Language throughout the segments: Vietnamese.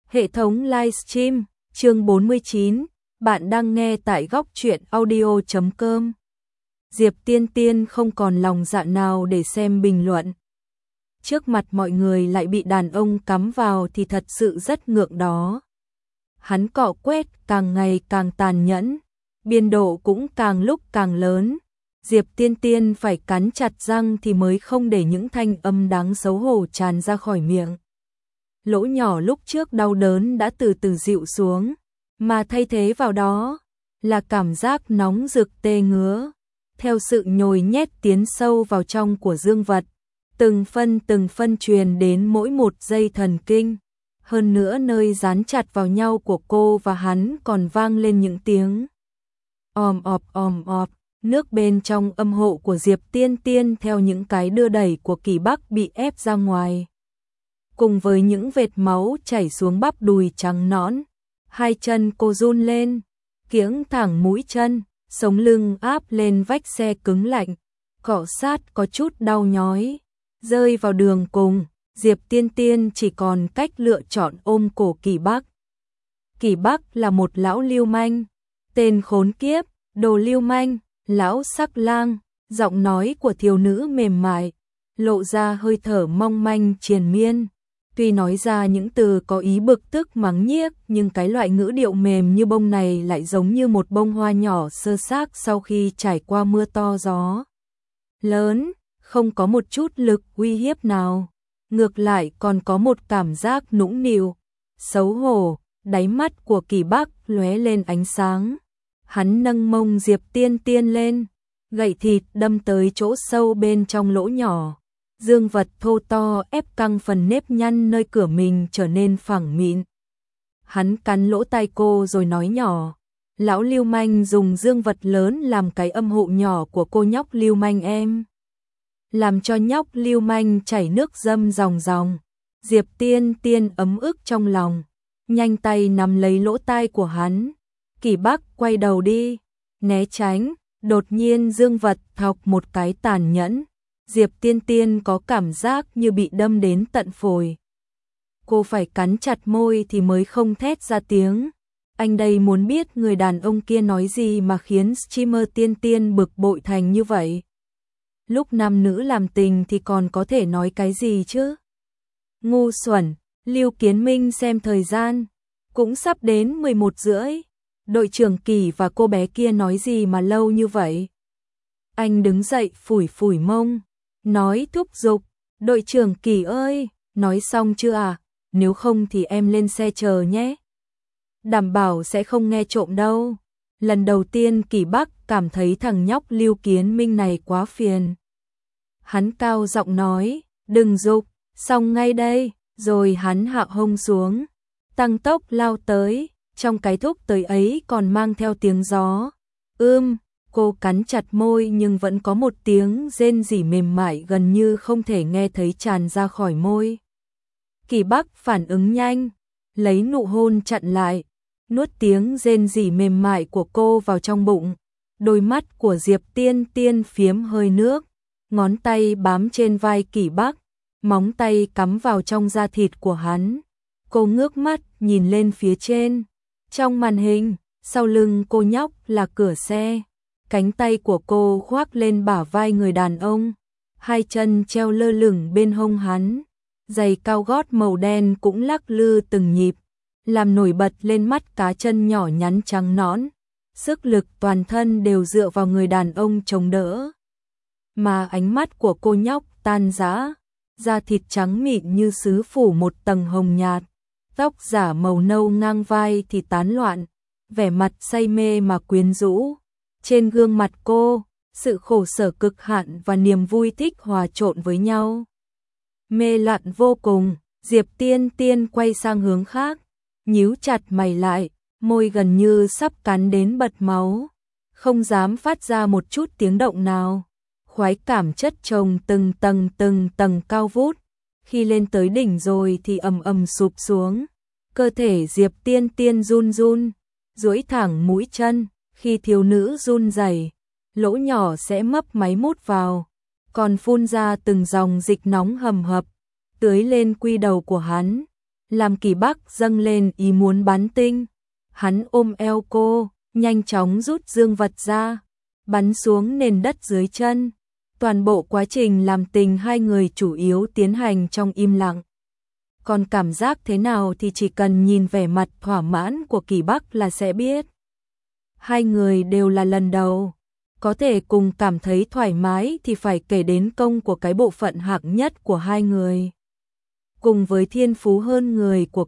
Hệ thống livestream, chương 49, bạn đang nghe tại góc truyện audio.com. Diệp Tiên Tiên không còn lòng dạ nào để xem bình luận. Trước mặt mọi người lại bị đàn ông cắm vào thì thật sự rất ngượng đó. Hắn cọ quét càng ngày càng tàn nhẫn, biên độ cũng càng lúc càng lớn. Diệp Tiên Tiên phải cắn chặt răng thì mới không để những thanh âm đáng xấu hổ tràn ra khỏi miệng. Lỗ nhỏ lúc trước đau đớn đã từ từ dịu xuống, mà thay thế vào đó là cảm giác nóng rực tê ngứa. Theo sự nhồi nhét tiến sâu vào trong của dương vật, từng phân truyền đến mỗi một dây thần kinh. Hơn nữa nơi dán chặt vào nhau của cô và hắn còn vang lên những tiếng om ọp. Nước bên trong âm hộ của Diệp Tiên Tiên theo những cái đưa đẩy của Kỳ Bắc bị ép ra ngoài, cùng với những vệt máu chảy xuống bắp đùi trắng nõn. Hai chân cô run lên, kiễng thẳng mũi chân, sống lưng áp lên vách xe cứng lạnh, cọ sát có chút đau nhói. Rơi vào đường cùng, Diệp Tiên Tiên chỉ còn cách lựa chọn ôm cổ Kỳ Bắc. Kỳ Bắc là một lão lưu manh, tên khốn kiếp, đồ lưu manh, lão sắc lang. Giọng nói của thiếu nữ mềm mại, lộ ra hơi thở mong manh triền miên. Tuy nói ra những từ có ý bực tức mắng nhiếc, nhưng cái loại ngữ điệu mềm như bông này lại giống như một bông hoa nhỏ sơ xác sau khi trải qua mưa to gió lớn, không có một chút lực uy hiếp nào. Ngược lại còn có một cảm giác nũng nịu, xấu hổ. Đáy mắt của Kỳ Bắc lóe lên ánh sáng. Hắn nâng mông Diệp Tiên Tiên lên, gậy thịt đâm tới chỗ sâu bên trong lỗ nhỏ. Dương vật thô to ép căng phần nếp nhăn nơi cửa mình trở nên phẳng mịn. Hắn cắn lỗ tai cô rồi nói nhỏ, lão lưu manh dùng dương vật lớn làm cái âm hộ nhỏ của cô nhóc lưu manh em. Làm cho nhóc lưu manh chảy nước dâm ròng ròng. Diệp Tiên Tiên ấm ức trong lòng, nhanh tay nắm lấy lỗ tai của hắn. Kỳ Bắc quay đầu đi, né tránh, đột nhiên dương vật thọc một cái tàn nhẫn. Diệp Tiên Tiên có cảm giác như bị đâm đến tận phổi. Cô phải cắn chặt môi thì mới không thét ra tiếng. Anh đây muốn biết người đàn ông kia nói gì mà khiến streamer Tiên Tiên bực bội thành như vậy. Lúc nam nữ làm tình thì còn có thể nói cái gì chứ? Ngu xuẩn. Lưu Kiến Minh xem thời gian, cũng sắp đến 11:30. Đội trưởng Kỳ và cô bé kia nói gì mà lâu như vậy? Anh đứng dậy phủi mông, nói thúc giục, đội trưởng Kỳ ơi, nói xong chưa à? Nếu không thì em lên xe chờ nhé. Đảm bảo sẽ không nghe trộm đâu. Lần đầu tiên Kỳ Bắc cảm thấy thằng nhóc Lưu Kiến Minh này quá phiền. Hắn cao giọng nói, đừng giục, xong ngay đây. Rồi hắn hạ hông xuống, tăng tốc lao tới, trong cái thúc tới ấy còn mang theo tiếng gió. Cô cắn chặt môi nhưng vẫn có một tiếng rên rỉ mềm mại gần như không thể nghe thấy tràn ra khỏi môi. Kỳ Bắc phản ứng nhanh, lấy nụ hôn chặn lại, nuốt tiếng rên rỉ mềm mại của cô vào trong bụng. Đôi mắt của Diệp Tiên Tiên phiếm hơi nước, ngón tay bám trên vai Kỳ Bắc, móng tay cắm vào trong da thịt của hắn. Cô ngước mắt nhìn lên phía trên. Trong màn hình, sau lưng cô nhóc là cửa xe. Cánh tay của cô khoác lên bả vai người đàn ông. Hai chân treo lơ lửng bên hông hắn. Giày cao gót màu đen cũng lắc lư từng nhịp, làm nổi bật lên mắt cá chân nhỏ nhắn trắng nõn. Sức lực toàn thân đều dựa vào người đàn ông chống đỡ. Mà ánh mắt của cô nhóc tan rã. Da thịt trắng mịn như sứ phủ một tầng hồng nhạt, tóc giả màu nâu ngang vai thì tán loạn, vẻ mặt say mê mà quyến rũ. Trên gương mặt cô, sự khổ sở cực hạn và niềm vui thích hòa trộn với nhau. Mê loạn vô cùng. Diệp Tiên Tiên quay sang hướng khác, nhíu chặt mày lại, môi gần như sắp cắn đến bật máu, không dám phát ra một chút tiếng động nào. Khoái cảm chất chồng từng tầng cao vút, khi lên tới đỉnh rồi thì ầm sụp xuống. Cơ thể Diệp Tiên Tiên run run, duỗi thẳng mũi chân, khi thiếu nữ run rẩy, lỗ nhỏ sẽ mấp máy mút vào, còn phun ra từng dòng dịch nóng hầm hập, tưới lên quy đầu của hắn. làm Kỳ Bắc dâng lên ý muốn bắn tinh. Hắn ôm eo cô, nhanh chóng rút dương vật ra, bắn xuống nền đất dưới chân. Toàn bộ quá trình làm tình hai người chủ yếu tiến hành trong im lặng. Còn cảm giác thế nào thì chỉ cần nhìn vẻ mặt thỏa mãn của Kỳ Bắc là sẽ biết. Hai người đều là lần đầu, có thể cùng cảm thấy thoải mái thì phải kể đến công của cái bộ phận hạng nhất của hai người. Cùng với thiên phú hơn người của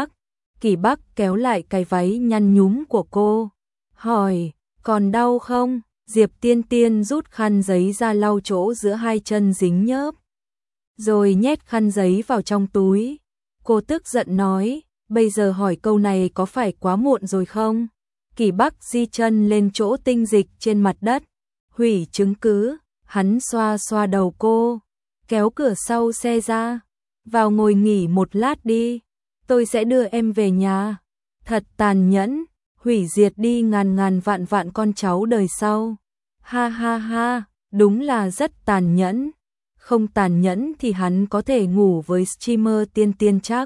Kỳ Bắc kéo lại cái váy nhăn nhúm của cô, hỏi, còn đau không? Diệp Tiên Tiên rút khăn giấy ra lau chỗ giữa hai chân dính nhớp, rồi nhét khăn giấy vào trong túi. Cô tức giận nói, bây giờ hỏi câu này có phải quá muộn rồi không? Kỳ Bắc di chân lên chỗ tinh dịch trên mặt đất, hủy chứng cứ. Hắn xoa xoa đầu cô, kéo cửa sau xe ra, vào ngồi nghỉ một lát đi, tôi sẽ đưa em về nhà. Thật tàn nhẫn, hủy diệt đi ngàn ngàn vạn vạn con cháu đời sau. Ha ha ha, đúng là rất tàn nhẫn. Không tàn nhẫn thì hắn có thể ngủ với streamer Tiên Tiên chắc.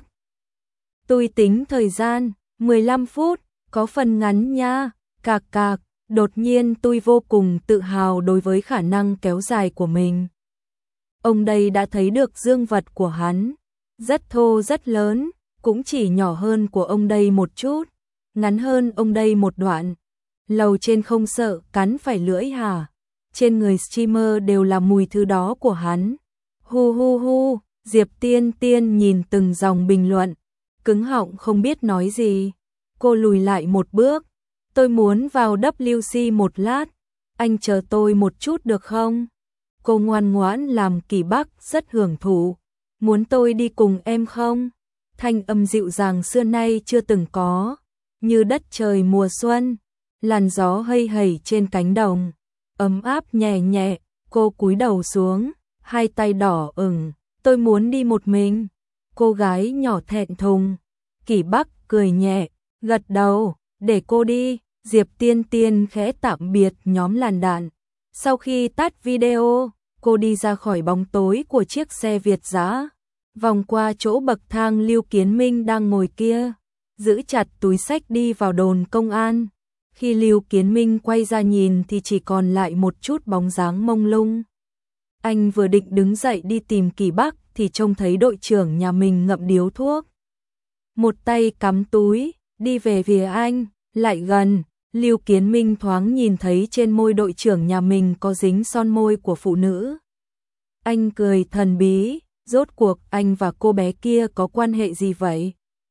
Tôi tính thời gian, 15 phút, có phần ngắn nha, cạc cạc. Đột nhiên tôi vô cùng tự hào đối với khả năng kéo dài của mình. Ông đây đã thấy được dương vật của hắn, rất thô rất lớn, cũng chỉ nhỏ hơn của ông đây một chút, ngắn hơn ông đây một đoạn. Lầu trên không sợ cắn phải lưỡi hả? Trên người streamer đều là mùi thứ đó của hắn. Hu hu hu, Diệp Tiên Tiên nhìn từng dòng bình luận, cứng họng không biết nói gì. Cô lùi lại một bước, tôi muốn vào WC một lát, anh chờ tôi một chút được không? Cô ngoan ngoãn làm Kỳ Bắc rất hưởng thụ. Muốn tôi đi cùng em không? Thanh âm dịu dàng xưa nay chưa từng có, như đất trời mùa xuân, làn gió hây hẩy trên cánh đồng, ấm áp nhẹ nhẹ. Cô cúi đầu xuống, hai tay đỏ ửng, tôi muốn đi một mình. Cô gái nhỏ thẹn thùng. Kỳ Bắc cười nhẹ, gật đầu, để cô đi. Diệp Tiên Tiên khẽ tạm biệt nhóm làn đạn. Sau khi tắt video, cô đi ra khỏi bóng tối của chiếc xe Việt dã, vòng qua chỗ bậc thang Lưu Kiến Minh đang ngồi kia, giữ chặt túi xách đi vào đồn công an. Khi Lưu Kiến Minh quay ra nhìn thì chỉ còn lại một chút bóng dáng mông lung. Anh vừa định đứng dậy đi tìm Kỳ Bắc thì trông thấy đội trưởng nhà mình ngậm điếu thuốc. Một tay cắm túi, đi về phía anh, lại gần. Lưu Kiến Minh thoáng nhìn thấy trên môi đội trưởng nhà mình có dính son môi của phụ nữ. Anh cười thần bí, rốt cuộc anh và cô bé kia có quan hệ gì vậy?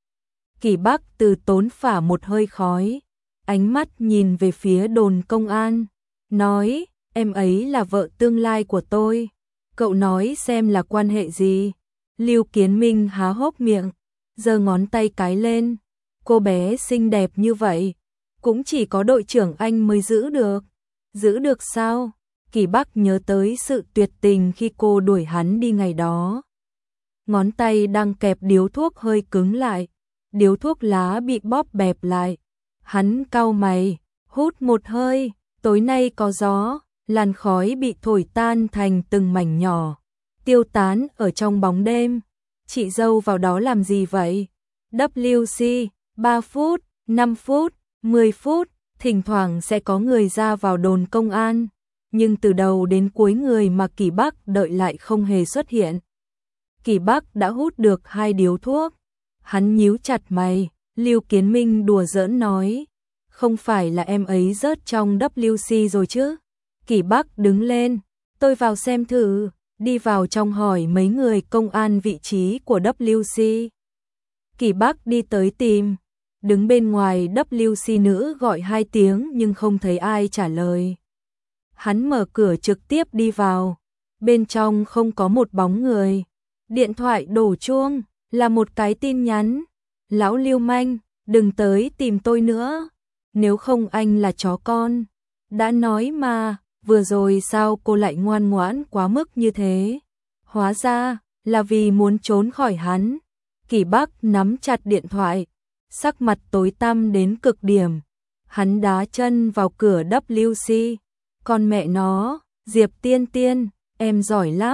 Kỳ Bắc từ tốn phả một hơi khói, ánh mắt nhìn về phía đồn công an, nói, em ấy là vợ tương lai của tôi. Cậu nói xem là quan hệ gì? Lưu Kiến Minh há hốc miệng, giơ ngón tay cái lên, cô bé xinh đẹp như vậy, cũng chỉ có đội trưởng anh mới giữ được. Giữ được sao? Kỳ Bắc nhớ tới sự tuyệt tình khi cô đuổi hắn đi ngày đó. Ngón tay đang kẹp điếu thuốc hơi cứng lại, điếu thuốc lá bị bóp bẹp lại. Hắn cau mày, hút một hơi, tối nay có gió, làn khói bị thổi tan thành từng mảnh nhỏ, tiêu tán ở trong bóng đêm. Chị dâu vào đó làm gì vậy? WC, 3 phút, 5 phút, 10 phút, thỉnh thoảng sẽ có người ra vào đồn công an, nhưng từ đầu đến cuối người mà Kỳ Bắc đợi lại không hề xuất hiện. Kỳ Bắc đã hút được 2 điếu thuốc, hắn nhíu chặt mày. Lưu Kiến Minh đùa giỡn nói, không phải là em ấy rớt trong WC rồi chứ? Kỳ Bắc đứng lên, tôi vào xem thử, đi vào trong hỏi mấy người công an vị trí của WC. Kỳ Bắc đi tới tìm, đứng bên ngoài WC nữ gọi 2 tiếng nhưng không thấy ai trả lời. Hắn mở cửa trực tiếp đi vào, bên trong không có một bóng người. Điện thoại đổ chuông, là một cái tin nhắn. Lão lưu manh, đừng tới tìm tôi nữa, nếu không anh là chó con. Đã nói mà, vừa rồi sao cô lại ngoan ngoãn quá mức như thế? Hóa ra là vì muốn trốn khỏi hắn. Kỳ Bắc nắm chặt điện thoại, sắc mặt tối tăm đến cực điểm. Hắn đá chân vào cửa WC. Con mẹ nó, Diệp Tiên Tiên, em giỏi lắm.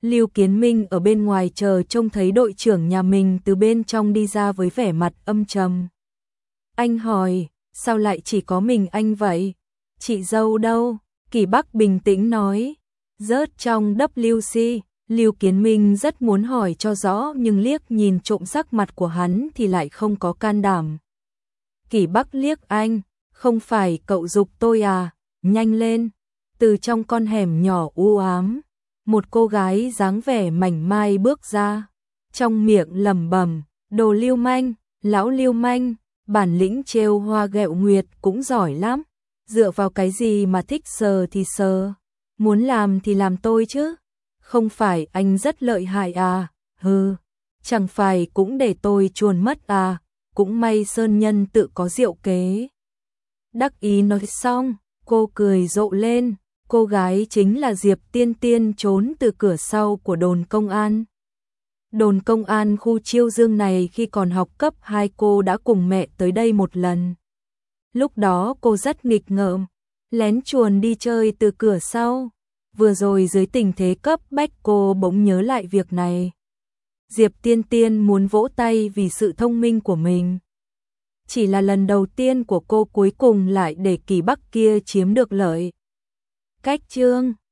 Lưu Kiến Minh ở bên ngoài chờ trông thấy đội trưởng nhà mình từ bên trong đi ra với vẻ mặt âm trầm. Anh hỏi, sao lại chỉ có mình anh vậy? Chị dâu đâu? Kỷ Bắc bình tĩnh nói, rớt trong WC. Lưu Kiến Minh rất muốn hỏi cho rõ nhưng liếc nhìn trộm sắc mặt của hắn thì lại không có can đảm. Kỷ Bắc liếc anh, không phải cậu giục tôi à, nhanh lên. Từ trong con hẻm nhỏ u ám, một cô gái dáng vẻ mảnh mai bước ra, trong miệng lẩm bẩm, đồ lưu manh, lão lưu manh, bản lĩnh trêu hoa ghẹo nguyệt cũng giỏi lắm, dựa vào cái gì mà thích sờ thì sờ, muốn làm thì làm tôi chứ, không phải anh rất lợi hại à, hừ, chẳng phải cũng để tôi chuồn mất à, cũng may sơn nhân tự có diệu kế. Đắc ý nói xong, cô cười rộ lên, cô gái chính là Diệp Tiên Tiên trốn từ cửa sau của đồn công an. Đồn công an khu Chiêu Dương này khi còn học cấp 2 cô đã cùng mẹ tới đây một lần. Lúc đó cô rất nghịch ngợm, lén chuồn đi chơi từ cửa sau. Vừa rồi dưới tình thế cấp bách cô bỗng nhớ lại việc này. Diệp Tiên Tiên muốn vỗ tay vì sự thông minh của mình. Chỉ là lần đầu tiên của cô cuối cùng lại để Kỷ Bắc kia chiếm được lợi. Cách chương